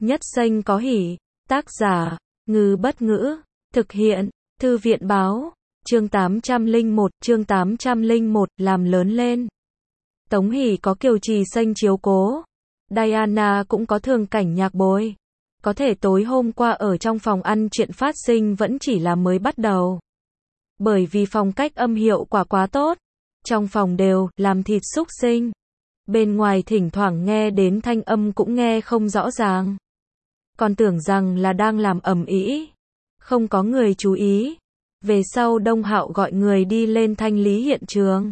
Nhất Xanh có hỉ. Tác giả, Ngư Bất Ngữ. Thực hiện, Thư viện Báo. Chương 801, làm lớn lên. Tống Hỷ có Kiều Trì Xanh chiếu cố. Diana cũng có Thường Cảnh nhạc bồi. Có thể tối hôm qua ở trong phòng ăn chuyện phát sinh vẫn chỉ là mới bắt đầu. Bởi vì phong cách âm hiệu quả quá tốt. Trong phòng đều làm thịt súc sinh. Bên ngoài thỉnh thoảng nghe đến thanh âm cũng nghe không rõ ràng. Còn tưởng rằng là đang làm ầm ĩ. Không có người chú ý. Về sau Đông Hạo gọi người đi lên thanh lý hiện trường.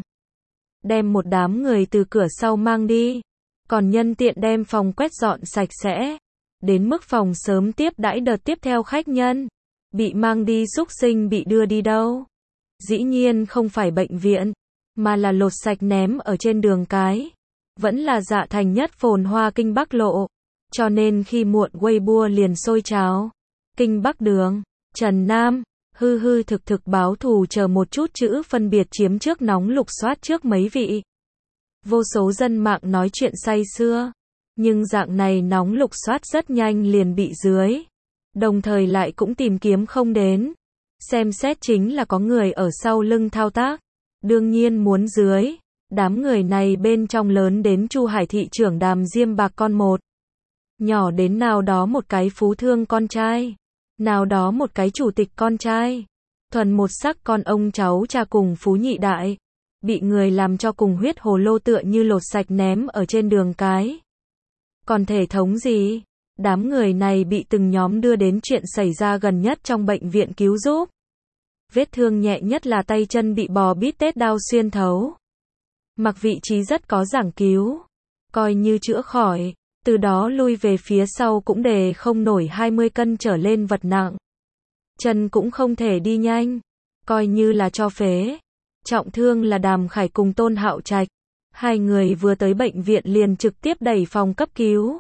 Đem một đám người từ cửa sau mang đi. Còn nhân tiện đem phòng quét dọn sạch sẽ. Đến mức phòng sớm tiếp đãi đợt tiếp theo khách nhân. Bị mang đi súc sinh bị đưa đi đâu? Dĩ nhiên không phải bệnh viện, mà là lột sạch ném ở trên đường cái. Vẫn là Dạ Thành nhất phồn hoa Kinh Bắc lộ. Cho nên khi muộn Weibo liền sôi trào. Kinh Bắc đường, Trần Nam, hư thực báo thù chờ một chút chữ phân biệt chiếm trước nóng lục soát trước mấy vị. Vô số dân mạng nói chuyện say sưa. Nhưng dạng này nóng lục soát rất nhanh liền bị dưới. Đồng thời lại cũng tìm kiếm không đến. Xem xét chính là có người ở sau lưng thao tác. Đương nhiên muốn dưới. Đám người này bên trong lớn đến Chu Hải thị trưởng Đàm Diêm Bạc con một. Nhỏ đến nào đó một cái phú thương con trai. Nào đó một cái chủ tịch con trai. Thuần một sắc con ông cháu cha cùng phú nhị đại. Bị người làm cho cùng huyết hồ lô tựa như lột sạch ném ở trên đường cái. Còn thể thống gì? Đám người này bị từng nhóm đưa đến chuyện xảy ra gần nhất trong bệnh viện cứu giúp. Vết thương nhẹ nhất là tay chân bị bò bít tết đao xuyên thấu. Mặc vị trí rất có giảng cứu. Coi như chữa khỏi. Từ đó lui về phía sau cũng đề không nổi 20 cân trở lên vật nặng. Chân cũng không thể đi nhanh. Coi như là cho phế. Trọng thương là Đàm Khải cùng Tôn Hạo Trạch. Hai người vừa tới bệnh viện liền trực tiếp đẩy phòng cấp cứu.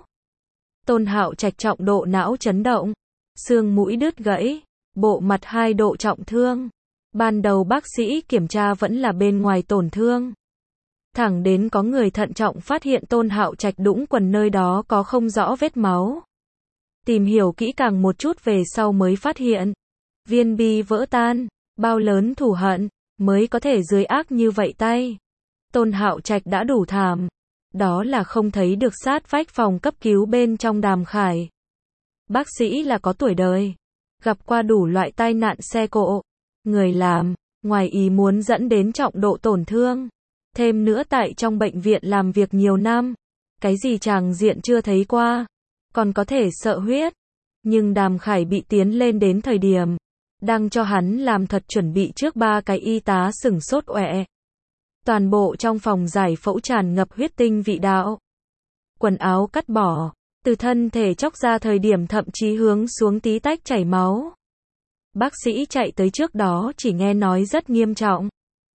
Tôn Hạo Trạch trọng độ não chấn động. Xương mũi đứt gãy. Bộ mặt 2 độ trọng thương. Ban đầu bác sĩ kiểm tra vẫn là bên ngoài tổn thương. Thẳng đến có người thận trọng phát hiện Tôn Hạo Trạch đũng quần nơi đó có không rõ vết máu. Tìm hiểu kỹ càng một chút về sau mới phát hiện. Viên bi vỡ tan. Bao lớn thù hận. Mới có thể dưới ác như vậy tay. Tôn Hạo Trạch đã đủ thảm. Đó là không thấy được sát vách phòng cấp cứu bên trong Đàm Khải. Bác sĩ là có tuổi đời. Gặp qua đủ loại tai nạn xe cộ. Người làm, ngoài ý muốn dẫn đến trọng độ tổn thương. Thêm nữa tại trong bệnh viện làm việc nhiều năm. Cái gì chàng diện chưa thấy qua. Còn có thể sợ huyết. Nhưng Đàm Khải bị tiến lên đến thời điểm. Đang cho hắn làm thật chuẩn bị trước 3 cái y tá sửng sốt ọe. Toàn bộ trong phòng giải phẫu tràn ngập huyết tinh vị đạo. Quần áo cắt bỏ. Từ thân thể chóc ra thời điểm thậm chí hướng xuống tí tách chảy máu. Bác sĩ chạy tới trước đó chỉ nghe nói rất nghiêm trọng.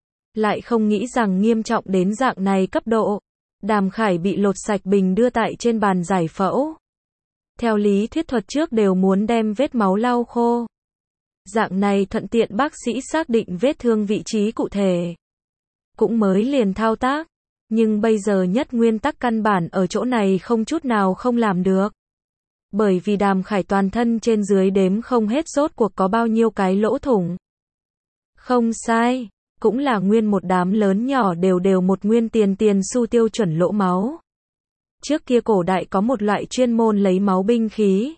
Lại không nghĩ rằng nghiêm trọng đến dạng này cấp độ. Đàm Khải bị lột sạch bình đưa tại trên bàn giải phẫu. Theo lý thuyết thuật trước đều muốn đem vết máu lau khô. Dạng này thuận tiện bác sĩ xác định vết thương vị trí cụ thể. Cũng mới liền thao tác. Nhưng bây giờ nhất nguyên tắc căn bản ở chỗ này không chút nào không làm được. Bởi vì Đàm Khải toàn thân trên dưới đếm không hết rốt cuộc có bao nhiêu cái lỗ thủng. Không sai. Cũng là nguyên một đám lớn nhỏ đều một nguyên tiền xu tiêu chuẩn lỗ máu. Trước kia cổ đại có một loại chuyên môn lấy máu binh khí.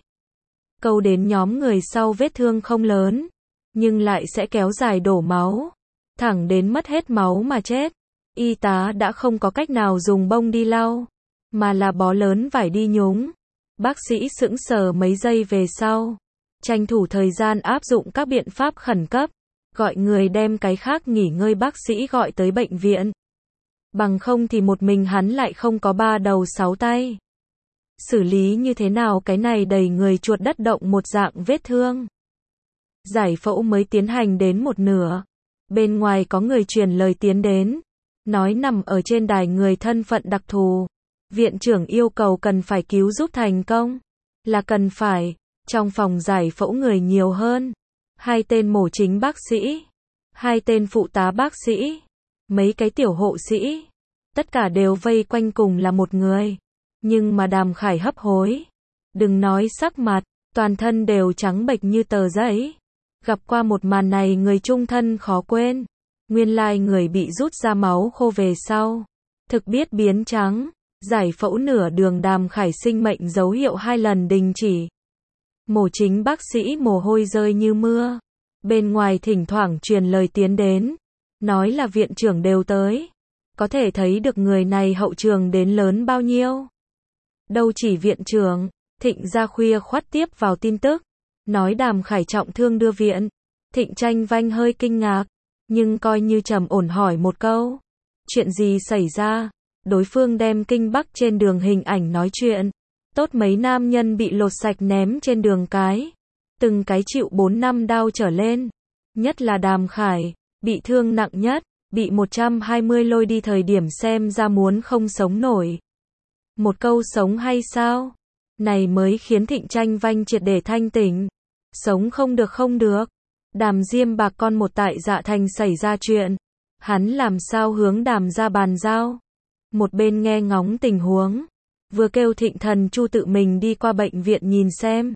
Câu đến nhóm người sau vết thương không lớn. Nhưng lại sẽ kéo dài đổ máu. Thẳng đến mất hết máu mà chết. Y tá đã không có cách nào dùng bông đi lau. Mà là bó lớn vải đi nhúng. Bác sĩ sững sờ mấy giây về sau. Tranh thủ thời gian áp dụng các biện pháp khẩn cấp. Gọi người đem cái khác nghỉ ngơi bác sĩ gọi tới bệnh viện. Bằng không thì một mình hắn lại không có 3 đầu 6 tay. Xử lý như thế nào cái này đầy người chuột đất động một dạng vết thương. Giải phẫu mới tiến hành đến một nửa. Bên ngoài có người truyền lời tiến đến. Nói nằm ở trên đài người thân phận đặc thù. Viện trưởng yêu cầu cần phải cứu giúp thành công. Là cần phải. Trong phòng giải phẫu người nhiều hơn. 2 tên mổ chính bác sĩ. 2 tên phụ tá bác sĩ. Mấy cái tiểu hộ sĩ. Tất cả đều vây quanh cùng là một người. Nhưng mà Đàm Khải hấp hối. Đừng nói sắc mặt, toàn thân đều trắng bệch như tờ giấy. Gặp qua một màn này người chung thân khó quên. Nguyên lai người bị rút ra máu khô về sau, thực biết biến trắng. Giải phẫu nửa đường Đàm Khải sinh mệnh dấu hiệu 2 lần đình chỉ. Mổ chính bác sĩ mồ hôi rơi như mưa. Bên ngoài thỉnh thoảng truyền lời tiến đến, nói là viện trưởng đều tới. Có thể thấy được người này hậu trường đến lớn bao nhiêu. Đâu chỉ viện trưởng, Thịnh ra khuya khoắt tiếp vào tin tức, nói Đàm Khải trọng thương đưa viện. Thịnh Tranh Vanh hơi kinh ngạc, nhưng coi như trầm ổn hỏi một câu. Chuyện gì xảy ra? Đối phương đem Kinh Bắc trên đường hình ảnh nói chuyện. Tốt mấy nam nhân bị lột sạch ném trên đường cái. Từng cái chịu 4 năm đau trở lên. Nhất là Đàm Khải, bị thương nặng nhất, bị 120 lôi đi thời điểm xem ra muốn không sống nổi. Một câu sống hay sao? Này mới khiến Thịnh Tranh Vanh triệt để thanh tỉnh. Sống không được. Đàm Diêm Bạc con một tại Dạ Thành xảy ra chuyện. Hắn làm sao hướng Đàm ra bàn giao? Một bên nghe ngóng tình huống, vừa kêu Thịnh Thần Chu tự mình đi qua bệnh viện nhìn xem.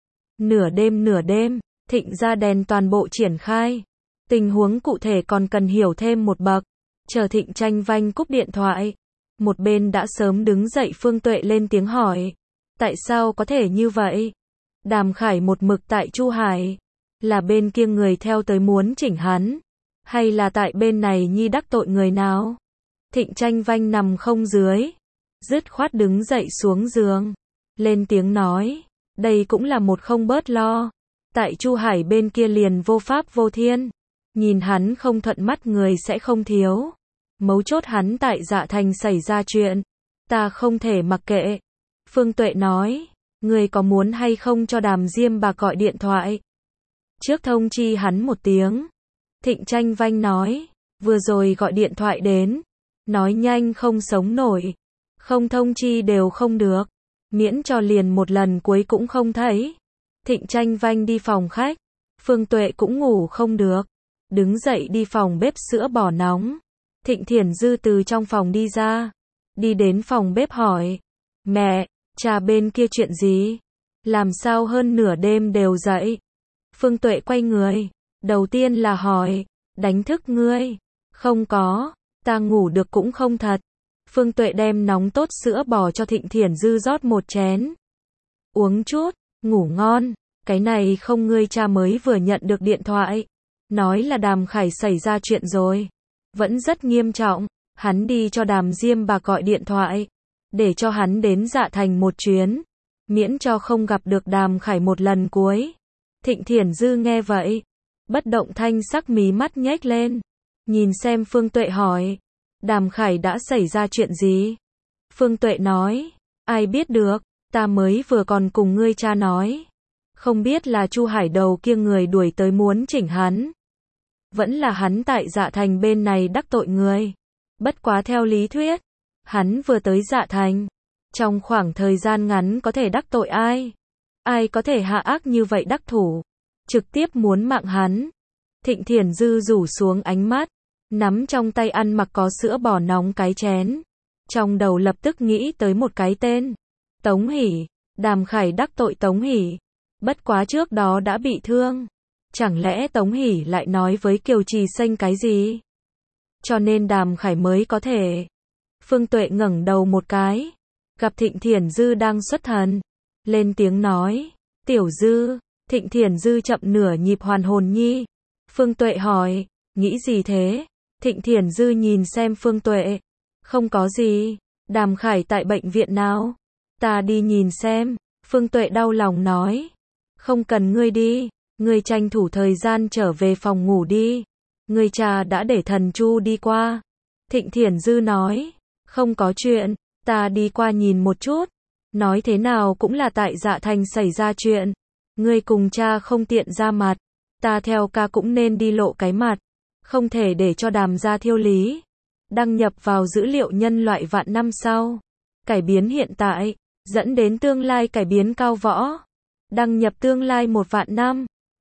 Nửa đêm, Thịnh ra đèn toàn bộ triển khai. Tình huống cụ thể còn cần hiểu thêm một bậc. Chờ Thịnh Tranh Vanh cúp điện thoại, một bên đã sớm đứng dậy Phương Tuệ lên tiếng hỏi. Tại sao có thể như vậy? Đàm Khải một mực tại Chu Hải. Là bên kia người theo tới muốn chỉnh hắn? Hay là tại bên này nhi đắc tội người nào? Thịnh Tranh Vanh nằm không dưới, dứt khoát đứng dậy xuống giường, lên tiếng nói, đây cũng là một không bớt lo. Tại Chu Hải bên kia liền vô pháp vô thiên, nhìn hắn không thuận mắt người sẽ không thiếu. Mấu chốt hắn tại Dạ Thành xảy ra chuyện, ta không thể mặc kệ. Phương Tuệ nói, người có muốn hay không cho Đàm Diêm Bạc gọi điện thoại? Trước thông chi hắn một tiếng. Thịnh Tranh Vanh nói, vừa rồi gọi điện thoại đến. Nói nhanh không sống nổi. Không thông chi đều không được. Miễn cho liền một lần cuối cũng không thấy. Thịnh Tranh Vanh đi phòng khách. Phương Tuệ cũng ngủ không được. Đứng dậy đi phòng bếp sữa bò nóng. Thịnh Thiển Dư từ trong phòng đi ra. Đi đến phòng bếp hỏi. Mẹ, cha bên kia chuyện gì? Làm sao hơn nửa đêm đều dậy? Phương Tuệ quay người. Đầu tiên là hỏi. Đánh thức ngươi? Không có. Ta ngủ được cũng không thật. Phương Tuệ đem nóng tốt sữa bò cho Thịnh Thiển Dư rót một chén. Uống chút, ngủ ngon. Cái này không ngươi cha mới vừa nhận được điện thoại. Nói là Đàm Khải xảy ra chuyện rồi. Vẫn rất nghiêm trọng. Hắn đi cho Đàm Diêm Bạc gọi điện thoại. Để cho hắn đến Dạ Thành một chuyến. Miễn cho không gặp được Đàm Khải một lần cuối. Thịnh Thiển Dư nghe vậy. Bất động thanh sắc mí mắt nhếch lên. Nhìn xem Phương Tuệ hỏi. Đàm Khải đã xảy ra chuyện gì? Phương Tuệ nói. Ai biết được, ta mới vừa còn cùng ngươi cha nói. Không biết là Chu Hải đầu kia người đuổi tới muốn chỉnh hắn. Vẫn là hắn tại Dạ Thành bên này đắc tội người. Bất quá theo lý thuyết, hắn vừa tới Dạ Thành. Trong khoảng thời gian ngắn có thể đắc tội ai? Ai có thể hạ ác như vậy đắc thủ? Trực tiếp muốn mạng hắn. Thịnh Thiển Dư rủ xuống ánh mắt. Nắm trong tay ăn mặc có sữa bò nóng cái chén. Trong đầu lập tức nghĩ tới một cái tên. Tống Hỷ. Đàm Khải đắc tội Tống Hỷ. Bất quá trước đó đã bị thương. Chẳng lẽ Tống Hỷ lại nói với Kiều Trì Xanh cái gì? Cho nên Đàm Khải mới có thể. Phương Tuệ ngẩng đầu một cái. Gặp Thịnh Thiển Dư đang xuất thần. Lên tiếng nói. Tiểu Dư. Thịnh Thiển Dư chậm nửa nhịp hoàn hồn nhi. Phương Tuệ hỏi. Nghĩ gì thế? Thịnh Thiển Dư nhìn xem Phương Tuệ. Không có gì. Đàm Khải tại bệnh viện nào? Ta đi nhìn xem. Phương Tuệ đau lòng nói. Không cần ngươi đi. Ngươi tranh thủ thời gian trở về phòng ngủ đi. Ngươi cha đã để Thần Chu đi qua. Thịnh Thiển Dư nói. Không có chuyện. Ta đi qua nhìn một chút. Nói thế nào cũng là tại Dạ Thành xảy ra chuyện. Ngươi cùng cha không tiện ra mặt. Ta theo ca cũng nên đi lộ cái mặt. Không thể để cho Đàm gia thiêu lý. Đăng nhập vào dữ liệu nhân loại vạn năm sau. Cải biến hiện tại, dẫn đến tương lai cải biến cao võ. Đăng nhập tương lai 1 vạn năm.